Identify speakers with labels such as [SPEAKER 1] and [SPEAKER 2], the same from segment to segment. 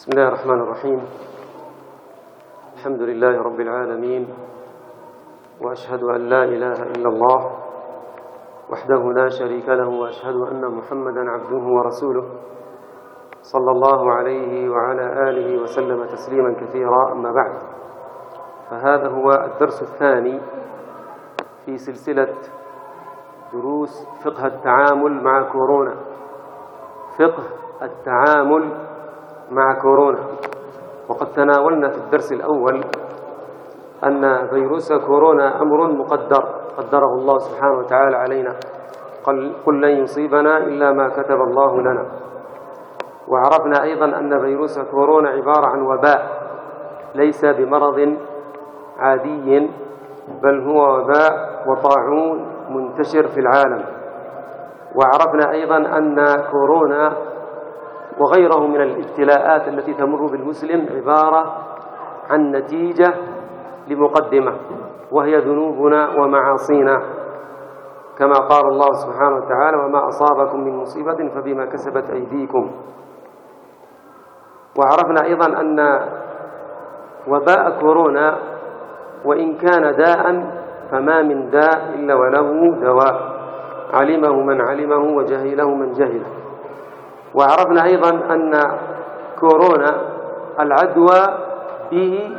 [SPEAKER 1] بسم الله الرحمن الرحيم. الحمد لله رب العالمين، وأشهد أن لا إله إلا الله وحده لا شريك له، وأشهد أن محمدا عبده ورسوله صلى الله عليه وعلى آله وسلم تسليما كثيرا. أما بعد، فهذا هو الدرس الثاني في سلسلة دروس فقه التعامل مع كورونا. فقه التعامل مع كورونا. وقد تناولنا في الدرس الأول أن فيروس كورونا أمر مقدر قدره الله سبحانه وتعالى علينا، قل لن يصيبنا إلا ما كتب الله لنا. وعرفنا أيضا أن فيروس كورونا عبارة عن وباء ليس بمرض عادي، بل هو وباء وطاعون منتشر في العالم. وعرفنا أيضا أن كورونا وغيره من الابتلاءات التي تمر بالمسلم عبارة عن نتيجة لمقدمة، وهي ذنوبنا ومعاصينا، كما قال الله سبحانه وتعالى: وما أصابكم من مصيبة فبما كسبت أيديكم. وعرفنا أيضا أن وباء كورونا وإن كان داء فما من داء إلا وله دواء، علمه من علمه وجهله من جهله. وعرفنا أيضا أن كورونا العدوى به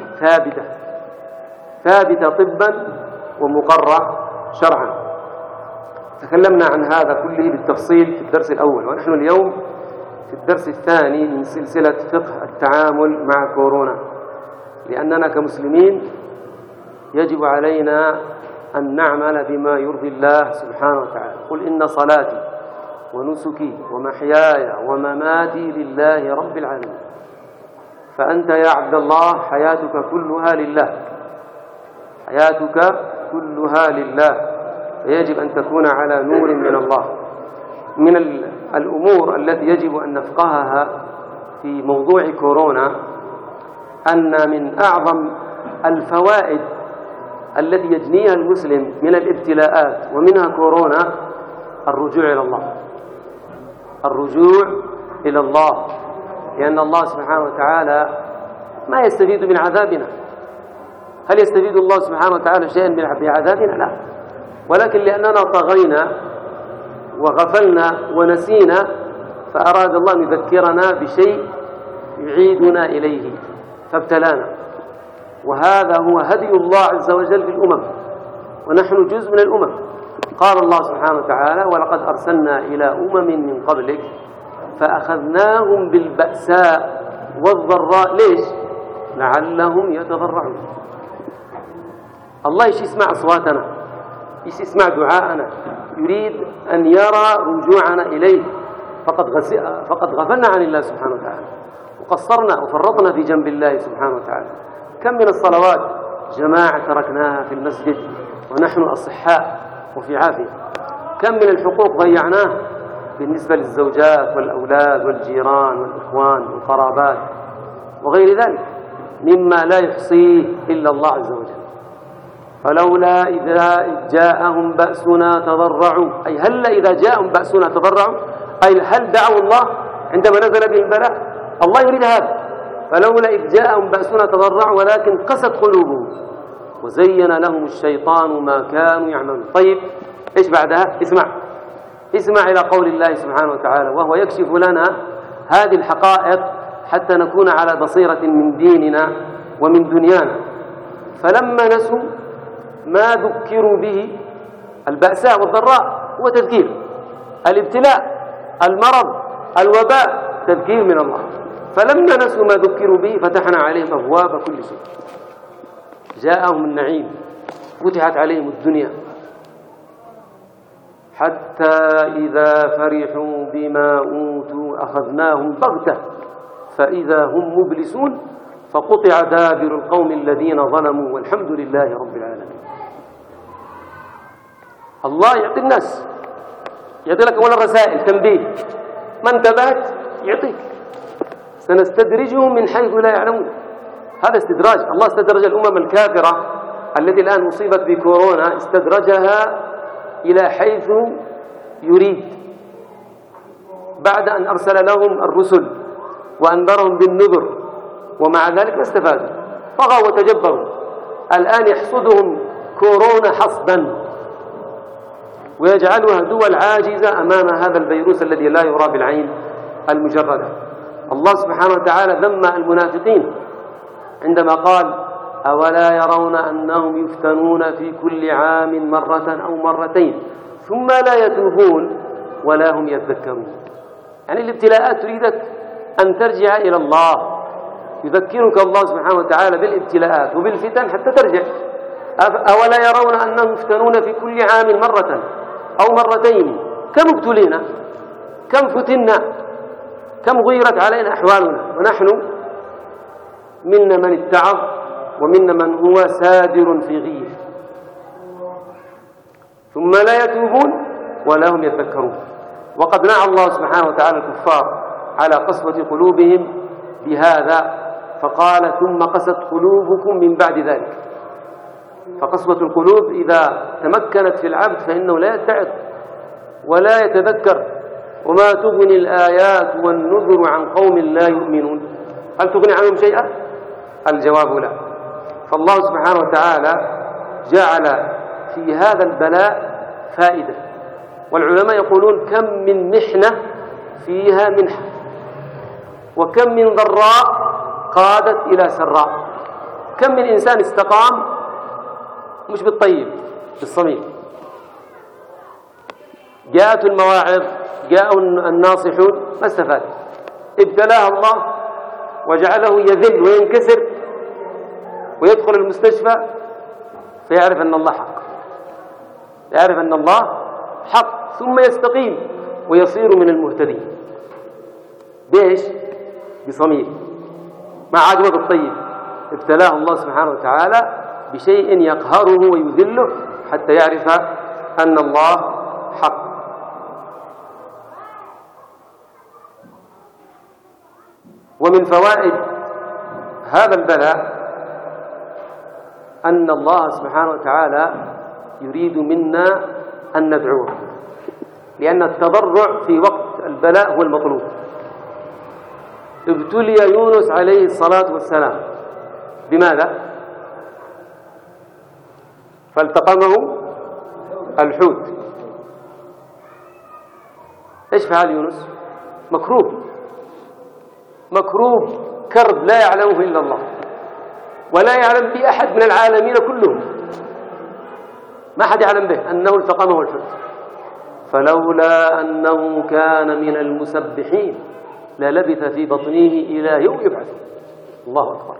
[SPEAKER 1] ثابتة طبا ومقرة شرعا. تكلمنا عن هذا كله بالتفصيل في الدرس الأول، ونحن اليوم في الدرس الثاني من سلسلة فقه التعامل مع كورونا، لأننا كمسلمين يجب علينا أن نعمل بما يرضي الله سبحانه وتعالى. قل إن صلاتي ونسكي ومحياي ومماتي لله رب العالمين. فأنت يا عبد الله حياتك كلها لله، حياتك كلها لله، فيجب أن تكون على نور من الله. من الأمور التي يجب أن نفقهها في موضوع كورونا أن من أعظم الفوائد التي يجنيها المسلم من الابتلاءات ومنها كورونا الرجوع إلى الله. الرجوع إلى الله، لأن الله سبحانه وتعالى ما يستفيد من عذابنا. هل يستفيد الله سبحانه وتعالى شيئا بعذابنا؟ لا، ولكن لأننا طغينا وغفلنا ونسينا، فأراد الله أن يذكرنا بشيء يعيدنا إليه فابتلانا. وهذا هو هدي الله عز وجل في الأمم، ونحن جزء من الأمم. قال الله سبحانه وتعالى: ولقد أرسلنا إلى أمم من قبلك فأخذناهم بالبأساء والضراء. ليش؟ لعلهم يتضرعون. الله يسمع أصواتنا، يسمع دعاءنا، يريد أن يرى رجوعنا إليه. فقد غفلنا عن الله سبحانه وتعالى، وقصرنا وفرطنا في جنب الله سبحانه وتعالى. كم من الصلوات جماعة تركناها في المسجد ونحن أصحاء وفي عافية. كم من الحقوق ضيعناه بالنسبة للزوجات والأولاد والجيران والإخوان والقرابات وغير ذلك مما لا يحصيه إلا الله عز وجل. فلولا إذا جاءهم بأسنا تضرعوا، أي هل إذا جاءهم بأسنا تضرعوا، أي هل دعوا الله عندما نزل بهم بلاء؟ الله يريد هذا. فلولا إذ جاءهم بأسنا تضرعوا ولكن قست قلوبهم وزين لهم الشيطان ما كانوا يعملون. طيب، إيش بعدها؟ اسمع إلى قول الله سبحانه وتعالى، وهو يكشف لنا هذه الحقائق حتى نكون على بصيرة من ديننا ومن دنيانا. فلما نسوا ما ذكروا به، البأساء والضراء هو تذكير، الابتلاء، المرض، الوباء تذكير من الله. فلما نسوا ما ذكروا به فتحنا عليهم أبواب كل شيء، جاءهم النعيم، فتحت عليهم الدنيا، حتى إذا فرحوا بما أوتوا أخذناهم بغتة فإذا هم مبلسون فقطع دابر القوم الذين ظلموا والحمد لله رب العالمين. الله يعطي الناس، يعطي لك أولا رسائل تنبيه، ما انتبهت يعطيك. سنستدرجهم من حيث لا يعلمون. هذا استدراج. الله استدرج الأمم الكافرة التي الآن أصيبت بكورونا، استدرجها إلى حيث يريد، بعد أن أرسل لهم الرسل وأنذرهم بالنذر ومع ذلك ما استفادوا، طغوا وتجبروا. الآن يحصدهم كورونا حصدا ويجعلها دول عاجزة أمام هذا الفيروس الذي لا يرى بالعين المجردة. الله سبحانه وتعالى ذم المنافقين عندما قال: أولا يرون أنهم يفتنون في كل عام مرة أو مرتين ثم لا يتوبون ولا هم يذكرون. يعني الابتلاءات تريدك أن ترجع إلى الله، يذكرك الله سبحانه وتعالى بالابتلاءات وبالفتن حتى ترجع. أولا يرون أنهم يفتنون في كل عام مرة أو مرتين. كم ابتلينا، كم فتنا، كم غيرت علينا أحوالنا، ونحن منا من اتعظ ومنا من هو سادر في غير، ثم لا يتوبون ولا هم يذكرون. وقد نعى الله سبحانه وتعالى الكفار على قسوة قلوبهم بهذا، فقال: ثم قست قلوبكم من بعد ذلك. فقسوة القلوب إذا تمكنت في العبد فإنه لا يتعظ ولا يتذكر. وما تغني الآيات والنذر عن قوم لا يؤمنون. هل تغني عنهم شيئا؟ الجواب لا. فالله سبحانه وتعالى جعل في هذا البلاء فائدة، والعلماء يقولون: كم من محنة فيها منحة، وكم من ضراء قادت إلى سراء. كم من إنسان استقام مش بالطيب، بالصميم، جاءت المواعظ، جاءوا الناصحون، ما استفاد. ابتلاه الله وجعله يذل وينكسر ويدخل المستشفى فيعرف أن الله حق، يعرف أن الله حق، ثم يستقيم ويصير من المهتدين. بإيش؟ بصميم، ما عجبه بالطيب. ابتلاه الله سبحانه وتعالى بشيء يقهره ويذله حتى يعرف أن الله حق. ومن فوائد هذا البلاء أن الله سبحانه وتعالى يريد منا أن ندعوه، لأن التضرع في وقت البلاء هو المطلوب. ابتلي يونس عليه الصلاة والسلام بماذا؟ فالتقمه الحوت. ايش فعل يونس؟ مكروب كرب لا يعلمه إلا الله، ولا يعلم به أحد من العالمين كلهم، ما أحد يعلم به أنه التقمه الحوت. فلولا أنه كان من المسبحين للبث في بطنه إلى يوم يبعث. الله أكبر.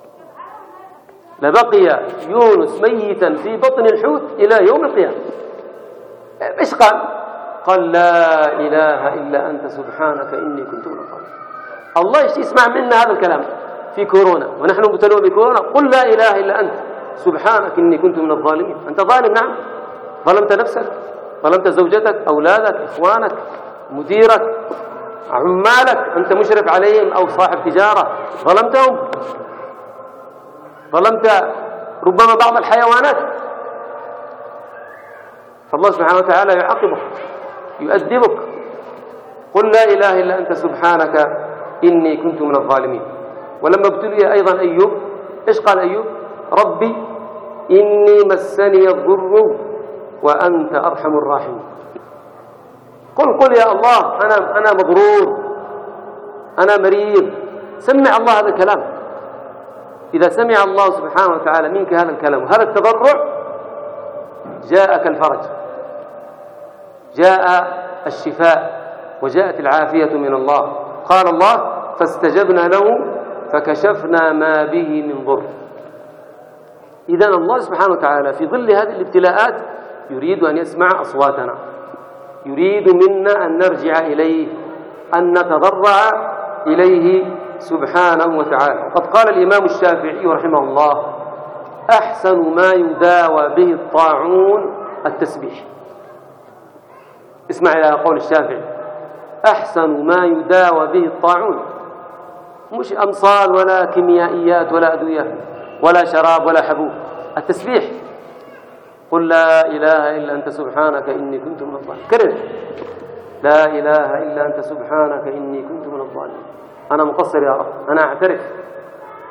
[SPEAKER 1] لبقي يونس ميتا في بطن الحوت إلى يوم القيامة. إيش قال؟ قال: لا إله إلا أنت سبحانك إني كنت من الظالمين. الله يسمع منا هذا الكلام في كورونا ونحن مبتلون بكورونا. قل لا إله إلا أنت سبحانك إني كنت من الظالمين. أنت ظالم، نعم، ظلمت نفسك، ظلمت زوجتك، أولادك، إخوانك، مديرك، عمالك، أنت مشرف عليهم أو صاحب تجارة، ظلمتهم، ظلمت ربما بعض الحيوانات. فالله سبحانه وتعالى يعاقبك، يؤدبك. قل لا إله إلا أنت سبحانك إني كنت من الظالمين. ولما ابتلي أيضا أيوب، إيش قال أيوب؟ ربي إني مسني الضر وأنت أرحم الراحمين. قل يا الله أنا مضرور، أنا مريض. سمع الله هذا الكلام. إذا سمع الله سبحانه وتعالى منك هذا الكلام وهذا التضرع جاءك الفرج، جاء الشفاء، وجاءت العافية من الله. قال الله: فاستجبنا له فكشفنا ما به من ضر. إذن الله سبحانه وتعالى في ظل هذه الابتلاءات يريد أن يسمع أصواتنا، يريد منا أن نرجع إليه، أن نتضرع إليه سبحانه وتعالى. وقد قال الإمام الشافعي رحمه الله: أحسن ما يداوى به الطاعون التسبيح. اسمع إلى قول الشافعي: أحسن ما يداوى به الطاعون، مش أمصال ولا كيميائيات ولا أدوية ولا شراب ولا حبوب، التسبيح. قل لا إله إلا أنت سبحانك إني كنت من الظالمين. كرر: لا إله إلا أنت سبحانك إني كنت من الظالمين. أنا مقصر يا رب، أنا أعترف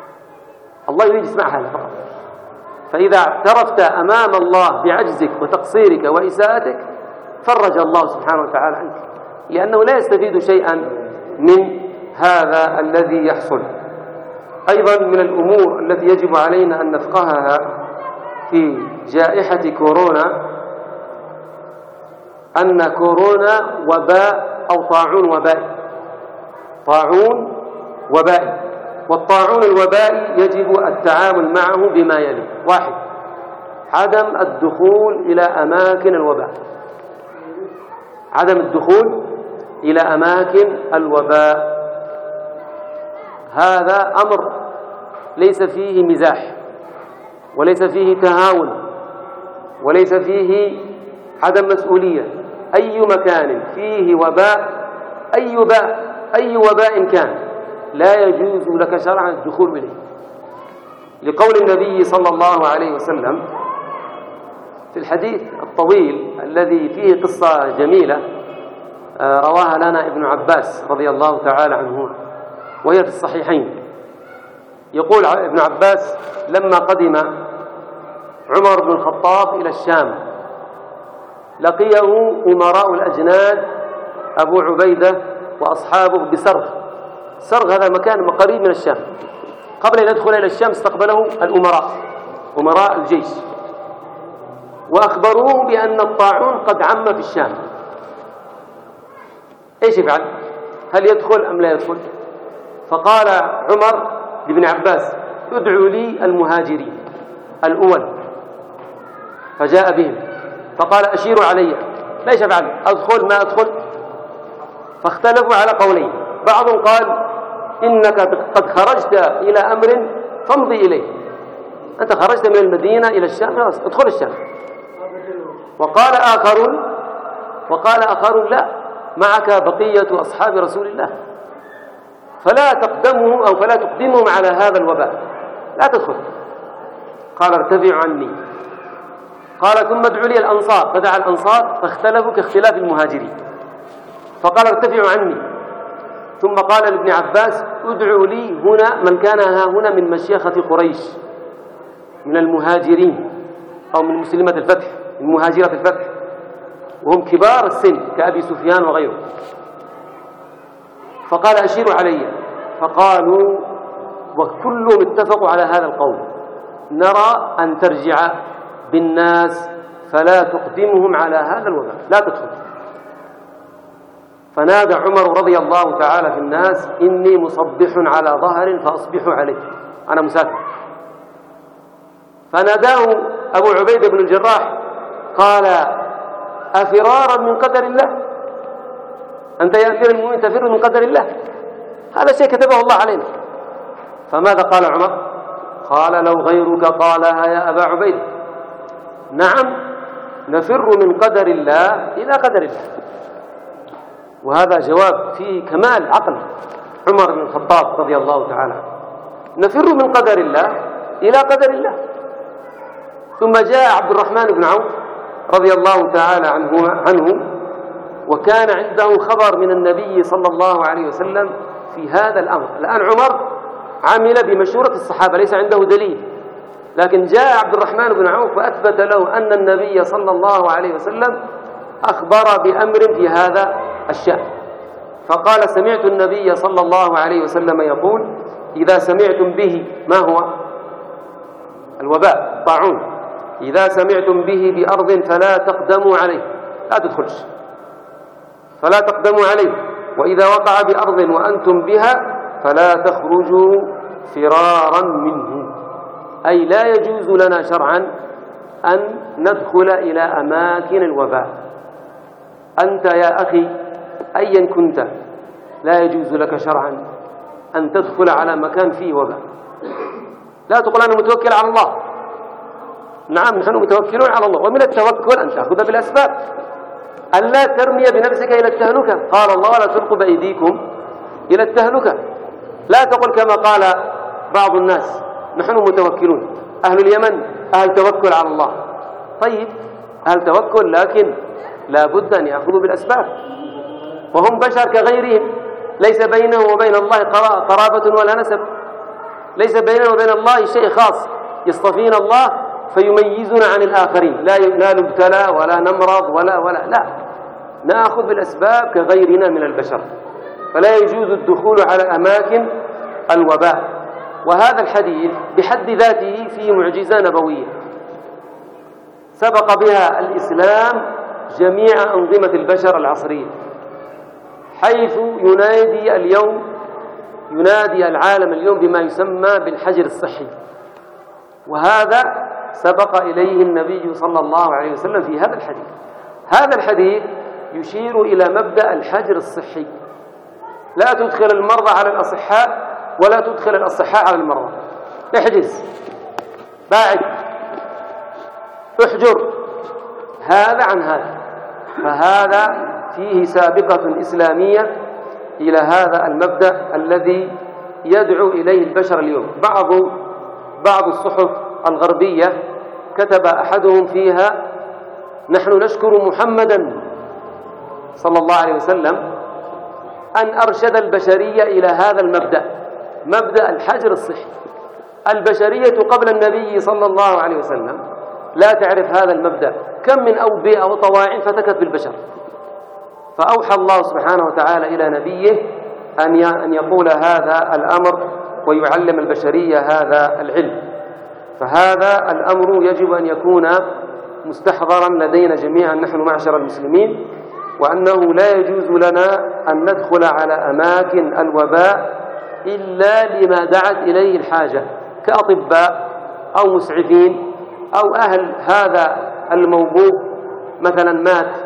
[SPEAKER 1] الله يريد يسمع هذا فقط. فإذا اعترفت أمام الله بعجزك وتقصيرك وإساءتك فرج الله سبحانه وتعالى عنك، لأنه لا يستفيد شيئا من هذا الذي يحصل. أيضا من الأمور التي يجب علينا أن نفقهها في جائحة كورونا أن كورونا وباء أو طاعون وبائي، طاعون وبائي، والطاعون الوبائي يجب التعامل معه بما يلي: 1. عدم الدخول إلى أماكن الوباء، عدم الدخول إلى أماكن الوباء. هذا أمر ليس فيه مزاح وليس فيه تهاون وليس فيه عدم مسؤولية. أي مكان فيه وباء، أي وباء كان، لا يجوز لك شرعا الدخول إليه، لقول النبي صلى الله عليه وسلم في الحديث الطويل الذي فيه قصة جميلة رواها لنا ابن عباس رضي الله تعالى عنهما وهي في الصحيحين. يقول ابن عباس: لما قدم عمر بن الخطاب إلى الشام لقيه أمراء الأجناد أبو عبيدة وأصحابه بسرغ. سرغ هذا مكان قريب من الشام. قبل أن يدخل إلى الشام استقبله الأمراء، أمراء الجيش، وأخبروه بأن الطاعون قد عم في الشام. إيش يفعل؟ هل يدخل أم لا يدخل؟ فقال عمر لابن عباس: ادعوا لي المهاجرين الأول. فجاء بهم فقال: أشيروا علي، ليش أفعل؟ أدخل ما أدخل؟ فاختلفوا على قولين. بعض قال: إنك قد خرجت إلى أمر فامضي إليه، أنت خرجت من المدينة إلى الشام، خلاص ادخل الشام. وقال آخرون: لا، معك بقية أصحاب رسول الله، فلا تقدمهم أو فلا تقدمهم على هذا الوباء، لا تدخل. قال: ارتفعوا عني. قال: ثم ادعوا لي الأنصار. فدعا الأنصار فاختلفوا كاختلاف المهاجرين. فقال: ارتفعوا عني. ثم قال لابن عباس: ادعوا لي هنا من كان ها هنا من مشيخة قريش من المهاجرين أو من مسلمة الفتح، من مهاجرة الفتح، وهم كبار السن كأبي سفيان وغيره. فقال: أشيروا علي. فقالوا وكلهم اتفقوا على هذا القول: نرى أن ترجع بالناس فلا تقدمهم على هذا الوباء، لا تدخل. فنادى عمر رضي الله تعالى في الناس: إني مصبح على ظهر فأصبحوا عليه، أنا مسافر. فناداه أبو عبيدة بن الجراح قال: أفرارا من قدر الله؟ أنت يا أمير المؤمنين تفر من قدر الله؟ هذا شيء كتبه الله علينا. فماذا قال عمر؟ قال: لو غيرك قالها يا أبا عبيدة، نعم، نفر من قدر الله إلى قدر الله. وهذا جواب فيه كمال عقل عمر بن الخطاب رضي الله تعالى، نفر من قدر الله إلى قدر الله. ثم جاء عبد الرحمن بن عوف رضي الله تعالى عنه وكان عنده خبر من النبي صلى الله عليه وسلم في هذا الأمر. الآن عمر عمل بمشورة الصحابة، ليس عنده دليل، لكن جاء عبد الرحمن بن عوف وأثبت له أن النبي صلى الله عليه وسلم أخبر بأمر في هذا الشأن. فقال: سمعت النبي صلى الله عليه وسلم يقول: إذا سمعتم به، ما هو الوباء طاعون، إذا سمعتم به بأرض فلا تقدموا عليه، لا تدخلش، فلا تقدموا عليه. وإذا وقع بأرض وأنتم بها فلا تخرجوا فرارا منه، أي لا يجوز لنا شرعا أن ندخل إلى أماكن الوباء. أنت يا أخي أيا كنت لا يجوز لك شرعا أن تدخل على مكان فيه وباء. لا تقول أنا متوكل على الله، نعم نحن متوكلون على الله، ومن التوكل أن تأخذ بالأسباب، ألا ترمي بنفسك إلى التهلكة. قال الله: لا تلقوا بأيديكم إلى التهلكة. لا تقل كما قال بعض الناس: نحن متوكلون. أهل اليمن أهل توكل على الله. طيب، أهل توكل، لكن لا بد أن يأخذوا بالأسباب، وهم بشر كغيرهم، ليس بينهم وبين الله قرابة ولا نسب. ليس بيننا وبين الله شيء خاص يصطفينا الله فيميزنا عن الآخرين، لا نبتلى ولا نمرض ولا لا، نأخذ بالأسباب كغيرنا من البشر، فلا يجوز الدخول على أماكن الوباء. وهذا الحديث بحد ذاته فيه معجزة نبوية سبق بها الإسلام جميع أنظمة البشر العصرية، حيث ينادي العالم اليوم بما يسمى بالحجر الصحي، وهذا سبق إليه النبي صلى الله عليه وسلم في هذا الحديث. هذا الحديث يشير إلى مبدأ الحجر الصحي، لا تدخل المرضى على الأصحاء ولا تدخل الأصحاء على المرضى، احجز، باعد، احجر هذا عن هذا. فهذا فيه سابقة إسلامية إلى هذا المبدأ الذي يدعو إليه البشر اليوم. بعض الصحف الغربية كتب أحدهم فيها: نحن نشكر محمدا صلى الله عليه وسلم أن أرشد البشرية إلى هذا المبدأ، مبدأ الحجر الصحي. البشرية قبل النبي صلى الله عليه وسلم لا تعرف هذا المبدأ، كم من أوبئة وطواعين فتكت بالبشر، فأوحى الله سبحانه وتعالى إلى نبيه أن يقول هذا الأمر ويعلم البشرية هذا العلم. فهذا الأمر يجب أن يكون مستحضرا لدينا جميعا نحن معشر المسلمين، وأنه لا يجوز لنا أن ندخل على أماكن الوباء إلا لما دعت إليه الحاجة، كأطباء أو مسعفين أو أهل هذا الموبوء مثلا مات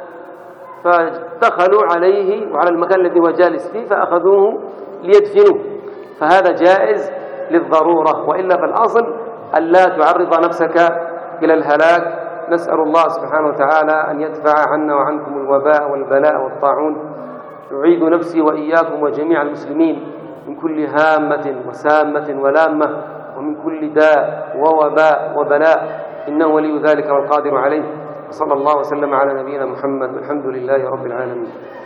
[SPEAKER 1] فدخلوا عليه وعلى المكان الذي هو جالس فيه فأخذوه ليدفنوه، فهذا جائز للضرورة، وإلا فالأصل أن لا تعرض نفسك إلى الهلاك. نسأل الله سبحانه وتعالى أن يدفع عنا وعنكم الوباء والبلاء والطاعون. أعيذ نفسي وإياكم وجميع المسلمين من كل هامة وسامة ولامة، ومن كل داء ووباء وبلاء، إنه ولي ذلك والقادر عليه. وصلى الله وسلم على نبينا محمد، والحمد لله رب العالمين.